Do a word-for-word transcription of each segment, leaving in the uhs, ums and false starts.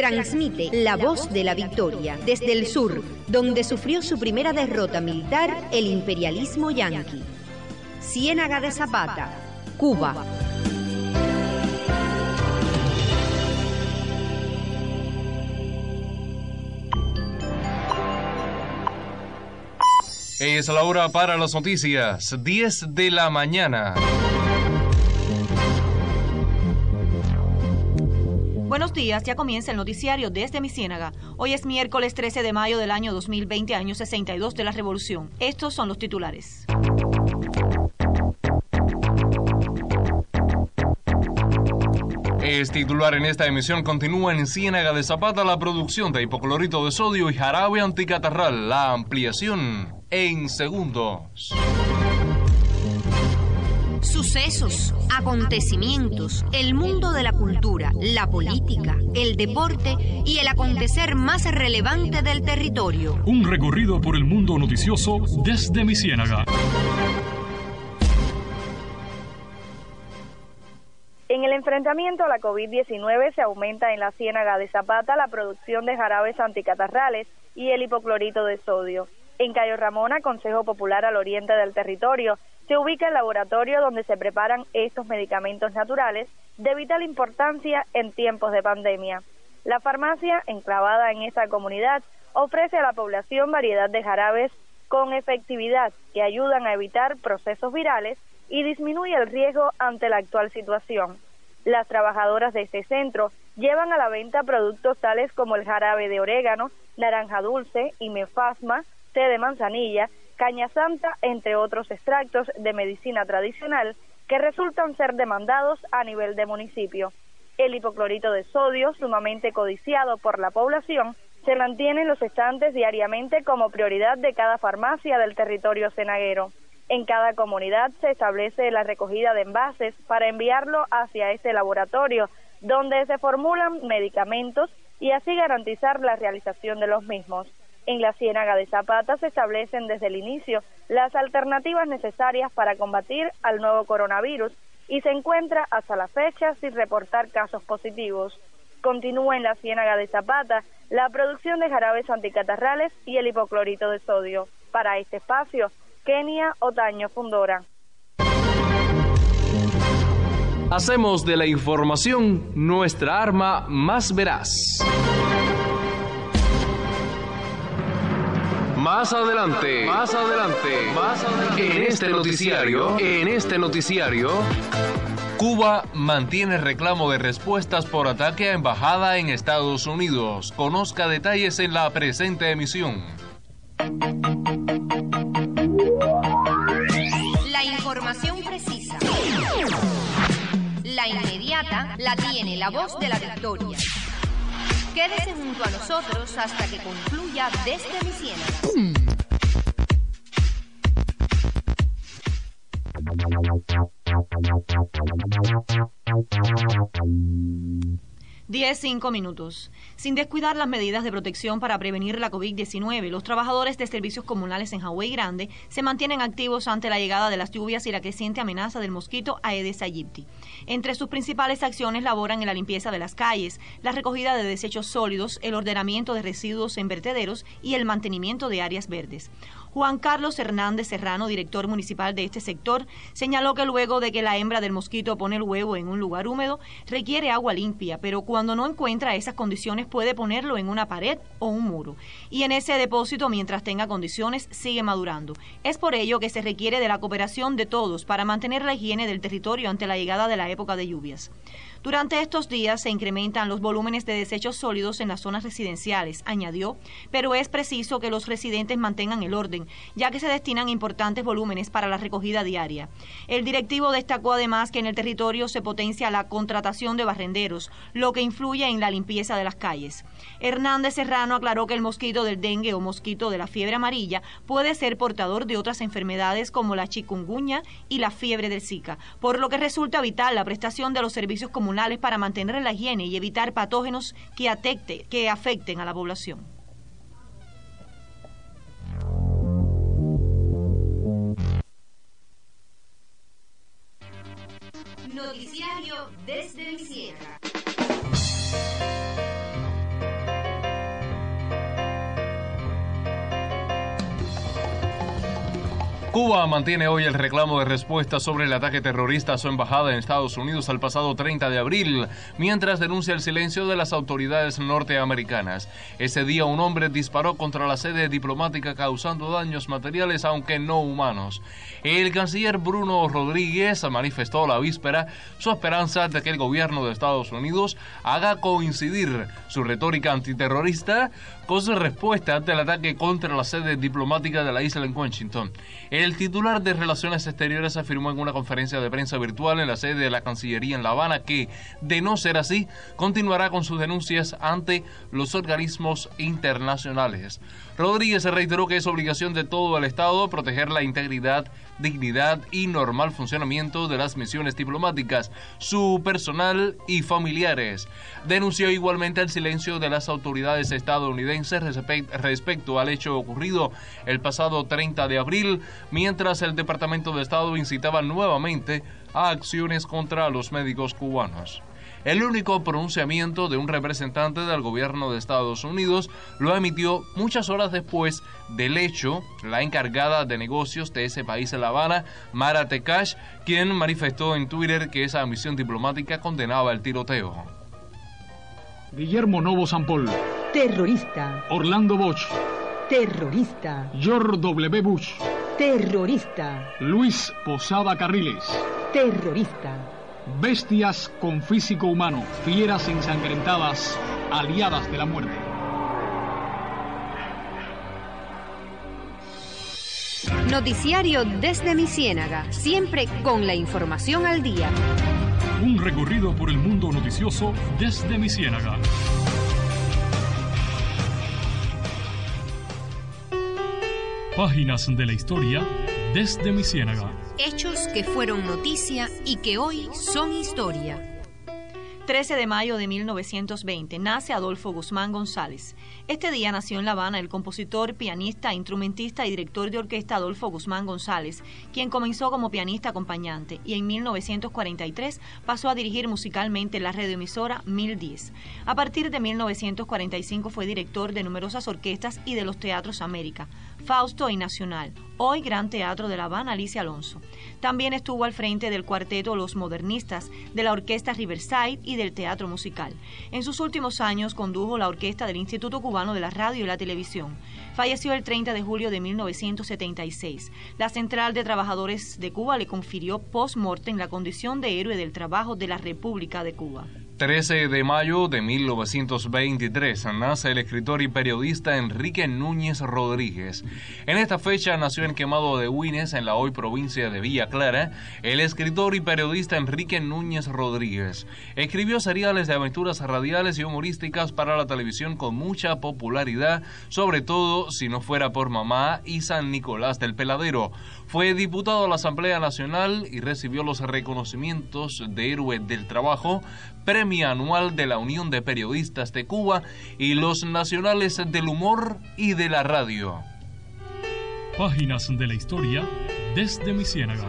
transmite La Voz de la Victoria desde el sur, donde sufrió su primera derrota militar el imperialismo yanqui. Ciénaga de Zapata, Cuba. Es la hora para las noticias, diez de la mañana. Buenos días, ya comienza el noticiario desde mi Ciénaga. Hoy es miércoles trece de mayo del año dos mil veinte, año sesenta y dos de la Revolución. Estos son los titulares. Es titular en esta emisión: continúa en Ciénaga de Zapata la producción de hipoclorito de sodio y jarabe anticatarral. La ampliación en segundos. Sucesos, acontecimientos, el mundo de la cultura, la política, el deporte y el acontecer más relevante del territorio. Un recorrido por el mundo noticioso desde mi Ciénaga. En el enfrentamiento a la COVID diecinueve se aumenta en la Ciénaga de Zapata la producción de jarabes anticatarrales y el hipoclorito de sodio. En Cayo Ramona, Consejo Popular al oriente del territorio, se ubica el laboratorio donde se preparan estos medicamentos naturales de vital importancia en tiempos de pandemia. La farmacia, enclavada en esta comunidad, ofrece a la población variedad de jarabes con efectividad que ayudan a evitar procesos virales y disminuye el riesgo ante la actual situación. Las trabajadoras de este centro llevan a la venta productos tales como el jarabe de orégano, naranja dulce, himefasma, té de manzanilla, caña santa, entre otros extractos de medicina tradicional que resultan ser demandados a nivel de municipio. El hipoclorito de sodio, sumamente codiciado por la población, se mantiene en los estantes diariamente como prioridad de cada farmacia del territorio cenaguero. En cada comunidad se establece la recogida de envases para enviarlo hacia este laboratorio, donde se formulan medicamentos y así garantizar la realización de los mismos. En la Ciénaga de Zapata se establecen desde el inicio las alternativas necesarias para combatir al nuevo coronavirus y se encuentra hasta la fecha sin reportar casos positivos. Continúa en la Ciénaga de Zapata la producción de jarabes anticatarrales y el hipoclorito de sodio. Para este espacio, Kenia Otaño Fundora. Hacemos de la información nuestra arma más veraz. Más adelante, más adelante, más adelante, en este noticiario, en este noticiario, Cuba mantiene reclamo de respuestas por ataque a embajada en Estados Unidos. Conozca detalles en la presente emisión. La información precisa, la inmediata, la tiene La Voz de la Victoria. Quédese junto a nosotros hasta que concluya desde mi Ciénaga. diez, cinco minutos. Sin descuidar las medidas de protección para prevenir la COVID diecinueve, los trabajadores de servicios comunales en Hawái Grande se mantienen activos ante la llegada de las lluvias y la creciente amenaza del mosquito Aedes aegypti. Entre sus principales acciones laboran en la limpieza de las calles, la recogida de desechos sólidos, el ordenamiento de residuos en vertederos y el mantenimiento de áreas verdes. Juan Carlos Hernández Serrano, director municipal de este sector, señaló que luego de que la hembra del mosquito pone el huevo en un lugar húmedo, requiere agua limpia, pero cuando no encuentra esas condiciones puede ponerlo en una pared o un muro. Y en ese depósito, mientras tenga condiciones, sigue madurando. Es por ello que se requiere de la cooperación de todos para mantener la higiene del territorio ante la llegada de la época de lluvias. Durante estos días se incrementan los volúmenes de desechos sólidos en las zonas residenciales, añadió, pero es preciso que los residentes mantengan el orden, ya que se destinan importantes volúmenes para la recogida diaria. El directivo destacó además que en el territorio se potencia la contratación de barrenderos, lo que influye en la limpieza de las calles. Hernández Serrano aclaró que el mosquito del dengue o mosquito de la fiebre amarilla puede ser portador de otras enfermedades como la chikungunya y la fiebre del Zika, por lo que resulta vital la prestación de los servicios comunales para mantener la higiene y evitar patógenos que, atecte, que afecten a la población. Noticiario desde mi Ciénaga. Cuba mantiene hoy el reclamo de respuesta sobre el ataque terrorista a su embajada en Estados Unidos al pasado treinta de abril, mientras denuncia el silencio de las autoridades norteamericanas. Ese día un hombre disparó contra la sede diplomática causando daños materiales, aunque no humanos. El canciller Bruno Rodríguez manifestó la víspera su esperanza de que el gobierno de Estados Unidos haga coincidir su retórica antiterrorista con su respuesta ante el ataque contra la sede diplomática de la isla en Washington. El titular de Relaciones Exteriores afirmó en una conferencia de prensa virtual en la sede de la Cancillería en La Habana que, de no ser así, continuará con sus denuncias ante los organismos internacionales. Rodríguez reiteró que es obligación de todo el Estado proteger la integridad, dignidad y normal funcionamiento de las misiones diplomáticas, su personal y familiares. Denunció igualmente el silencio de las autoridades estadounidenses respecto al hecho ocurrido el pasado treinta de abril, mientras el Departamento de Estado incitaba nuevamente a acciones contra los médicos cubanos. El único pronunciamiento de un representante del gobierno de Estados Unidos lo emitió muchas horas después del hecho la encargada de negocios de ese país en La Habana, Mara Tekash, quien manifestó en Twitter que esa misión diplomática condenaba el tiroteo. Guillermo Novo Sampol. Terrorista. Orlando Bosch. Terrorista. George W. Bush. Terrorista. Luis Posada Carriles. Terrorista. Bestias con físico humano, fieras ensangrentadas, aliadas de la muerte. Noticiario desde mi Ciénaga, siempre con la información al día. Un recorrido por el mundo noticioso desde mi Ciénaga. Páginas de la historia desde mi Ciénaga. Hechos que fueron noticia y que hoy son historia. trece de mayo de mil novecientos veinte nace Adolfo Guzmán González. Este día nació en La Habana el compositor, pianista, instrumentista y director de orquesta Adolfo Guzmán González, quien comenzó como pianista acompañante y en mil novecientos cuarenta y tres pasó a dirigir musicalmente la radioemisora mil diez. A partir de mil novecientos cuarenta y cinco fue director de numerosas orquestas y de los teatros América, Fausto y Nacional, hoy Gran Teatro de La Habana Alicia Alonso. También estuvo al frente del cuarteto Los Modernistas, de la orquesta Riverside y del teatro musical. En sus últimos años condujo la orquesta del Instituto Cubano de la Radio y la Televisión. Falleció el treinta de julio de mil novecientos setenta y seis. La Central de Trabajadores de Cuba le confirió post-mortem la condición de héroe del trabajo de la República de Cuba. trece de mayo de mil novecientos veintitrés nace el escritor y periodista Enrique Núñez Rodríguez. En esta fecha nació en Quemado de Huines, en la hoy provincia de Villa Clara, el escritor y periodista Enrique Núñez Rodríguez. Escribió seriales de aventuras radiales y humorísticas para la televisión con mucha popularidad, sobre todo si no fuera por Mamá y San Nicolás del Peladero. Fue diputado a la Asamblea Nacional y recibió los reconocimientos de Héroe del Trabajo, Premio Anual de la Unión de Periodistas de Cuba y los Nacionales del Humor y de la Radio. Páginas de la historia desde mi Ciénaga.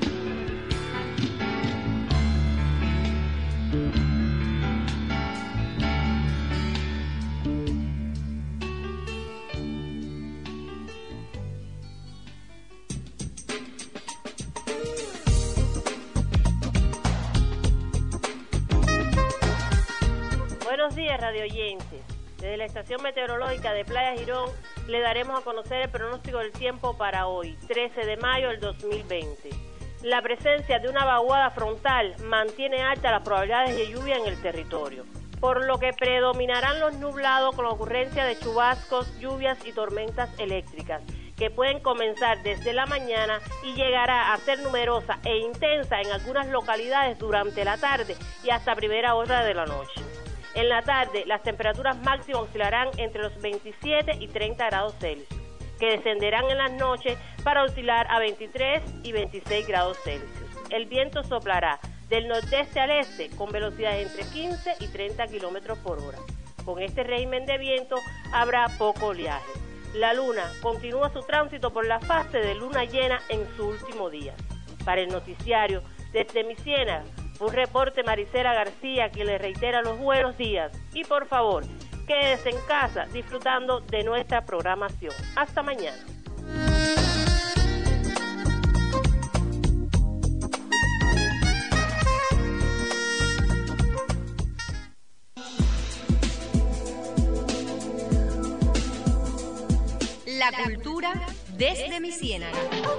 Buenos días, radio oyentes. Desde la estación meteorológica de Playa Girón le daremos a conocer el pronóstico del tiempo para hoy, trece de mayo del dos mil veinte. La presencia de una vaguada frontal mantiene altas las probabilidades de lluvia en el territorio, por lo que predominarán los nublados con la ocurrencia de chubascos, lluvias y tormentas eléctricas, que pueden comenzar desde la mañana y llegará a ser numerosa e intensa en algunas localidades durante la tarde y hasta primera hora de la noche. En la tarde, las temperaturas máximas oscilarán entre los veintisiete y treinta grados Celsius, que descenderán en las noches para oscilar a veintitrés y veintiséis grados Celsius. El viento soplará del nordeste al este con velocidades entre quince y treinta kilómetros por hora. Con este régimen de viento habrá poco oleaje. La luna continúa su tránsito por la fase de luna llena en su último día. Para el noticiario, desde mi Ciénaga, un reporte Maricela García, que le reitera los buenos días. Y por favor, quédese en casa disfrutando de nuestra programación. Hasta mañana. La cultura desde mi ciénaga.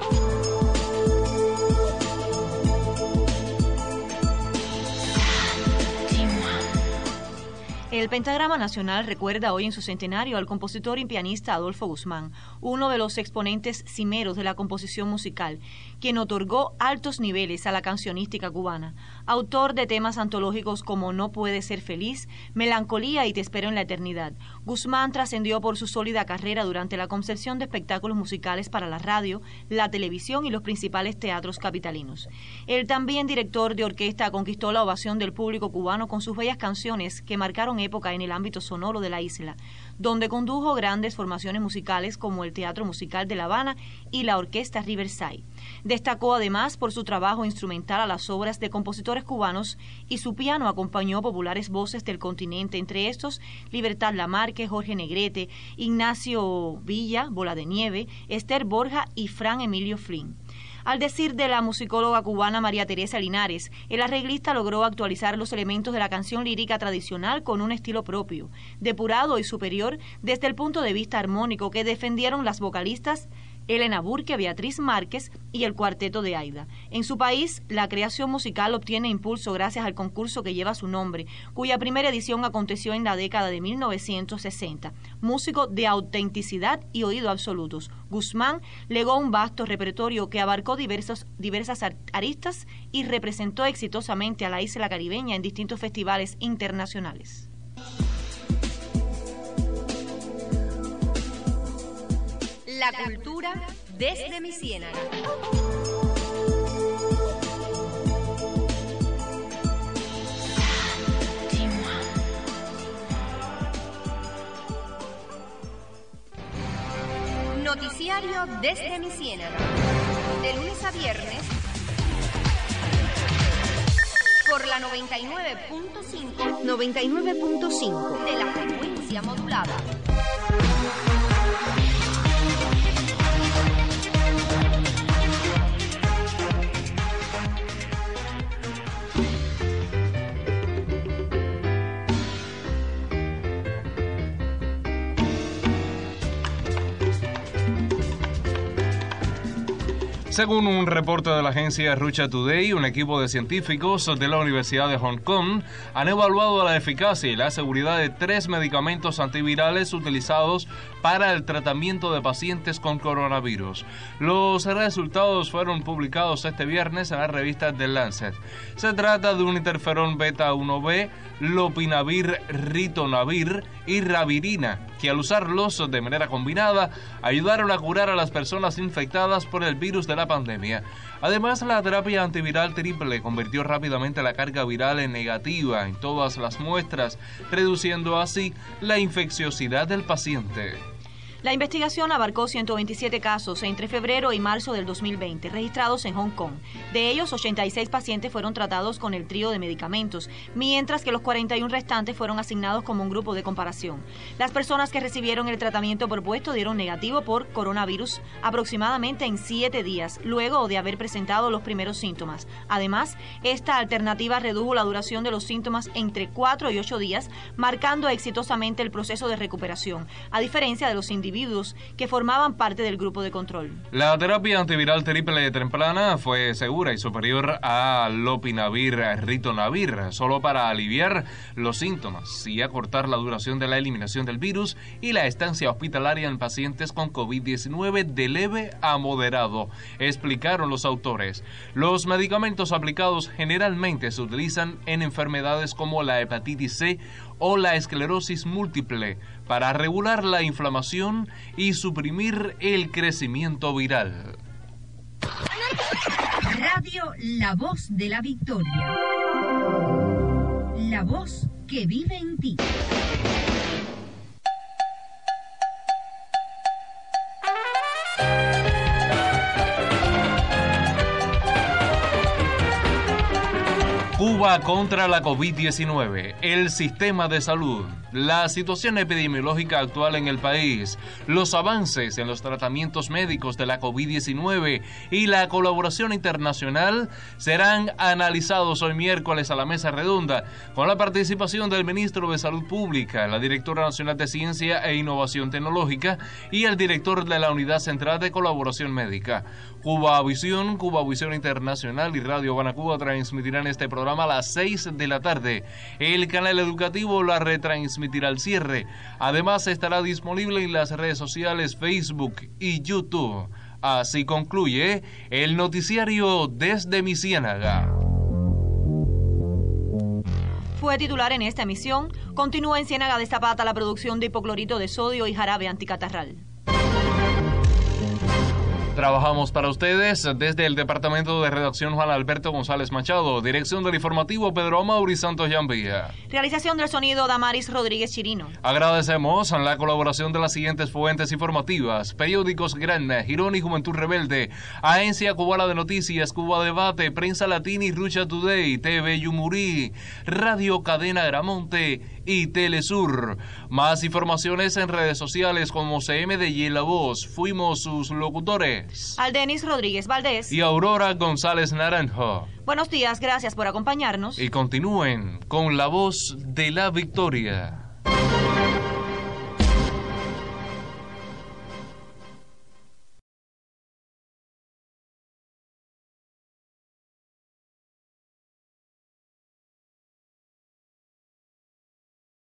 El Pentagrama Nacional recuerda hoy en su centenario al compositor y pianista Adolfo Guzmán, uno de los exponentes cimeros de la composición musical, quien otorgó altos niveles a la cancionística cubana. Autor de temas antológicos como No puede ser feliz, Melancolía y Te espero en la eternidad, Guzmán trascendió por su sólida carrera durante la concepción de espectáculos musicales para la radio, la televisión y los principales teatros capitalinos. El también director de orquesta conquistó la ovación del público cubano con sus bellas canciones que marcaron época en el ámbito sonoro de la isla, donde condujo grandes formaciones musicales como el Teatro Musical de La Habana y la Orquesta Riverside. Destacó además por su trabajo instrumental a las obras de compositores cubanos y su piano acompañó populares voces del continente, entre estos Libertad Lamarque, Jorge Negrete, Ignacio Villa, Bola de Nieve, Esther Borja y Fran Emilio Flynn. Al decir de la musicóloga cubana María Teresa Linares, el arreglista logró actualizar los elementos de la canción lírica tradicional con un estilo propio, depurado y superior desde el punto de vista armónico que defendieron las vocalistas Elena Burke, Beatriz Márquez y el cuarteto de Aida. En su país, la creación musical obtiene impulso gracias al concurso que lleva su nombre, cuya primera edición aconteció en la década de mil novecientos sesenta. Músico de autenticidad y oído absolutos, Guzmán legó un vasto repertorio que abarcó diversos, diversas aristas y representó exitosamente a la isla caribeña en distintos festivales internacionales. La cultura desde mi ciénaga. Noticiario desde mi ciénaga. De lunes a viernes por la noventa y nueve punto cinco noventa y nueve punto cinco de la frecuencia modulada. Según un reporte de la agencia Russia Today, un equipo de científicos de la Universidad de Hong Kong han evaluado la eficacia y la seguridad de tres medicamentos antivirales utilizados para el tratamiento de pacientes con coronavirus. Los resultados fueron publicados este viernes en la revista The Lancet. Se trata de un interferón beta uno B, lopinavir, ritonavir y ravirina, que al usarlos de manera combinada ayudaron a curar a las personas infectadas por el virus de la pandemia. Además, la terapia antiviral triple convirtió rápidamente la carga viral en negativa en todas las muestras, reduciendo así la infecciosidad del paciente. La investigación abarcó ciento veintisiete casos entre febrero y marzo del dos mil veinte, registrados en Hong Kong. De ellos, ochenta y seis pacientes fueron tratados con el trío de medicamentos, mientras que los cuarenta y uno restantes fueron asignados como un grupo de comparación. Las personas que recibieron el tratamiento propuesto dieron negativo por coronavirus aproximadamente en siete días, luego de haber presentado los primeros síntomas. Además, esta alternativa redujo la duración de los síntomas entre cuatro y ocho días, marcando exitosamente el proceso de recuperación, a diferencia de los individuos que formaban parte del grupo de control. La terapia antiviral triple temprana fue segura y superior a lopinavir, ritonavir, solo para aliviar los síntomas y acortar la duración de la eliminación del virus y la estancia hospitalaria en pacientes con COVID diecinueve de leve a moderado, explicaron los autores. Los medicamentos aplicados generalmente se utilizan en enfermedades como la hepatitis C o la esclerosis múltiple para regular la inflamación y suprimir el crecimiento viral. Radio La Voz de la Victoria. La voz que vive en ti. Cuba contra la COVID diecinueve, el sistema de salud. la situación epidemiológica actual en el país, los avances en los tratamientos médicos de la COVID diecinueve y la colaboración internacional serán analizados hoy miércoles a la mesa redonda con la participación del ministro de Salud Pública, la directora nacional de Ciencia e Innovación Tecnológica y el director de la Unidad Central de Colaboración Médica. Cuba Visión, Cuba Visión Internacional y Radio Habana Cuba transmitirán este programa a las seis de la tarde. El canal educativo la retransmitirá al cierre. Además estará disponible en las redes sociales Facebook y YouTube. Así concluye el noticiario desde mi Ciénaga. Fue titular en esta emisión. Continúa en Ciénaga de Zapata la producción de hipoclorito de sodio y jarabe anticatarral. Trabajamos para ustedes desde el Departamento de Redacción Juan Alberto González Machado, dirección del informativo Pedro Amaury Santos Yambía. Realización del sonido Damaris Rodríguez Chirino. Agradecemos la colaboración de las siguientes fuentes informativas: periódicos Granma, Girón y Juventud Rebelde, Agencia Cubana de Noticias, Cuba Debate, Prensa Latina y Rucha Today, T V Yumurí, Radio Cadena Gramonte y Telesur. Más informaciones en redes sociales como C M D y La Voz. Fuimos sus locutores Aldenis Rodríguez Valdés y Aurora González Naranjo. Buenos días, gracias por acompañarnos. Y continúen con La Voz de la Victoria.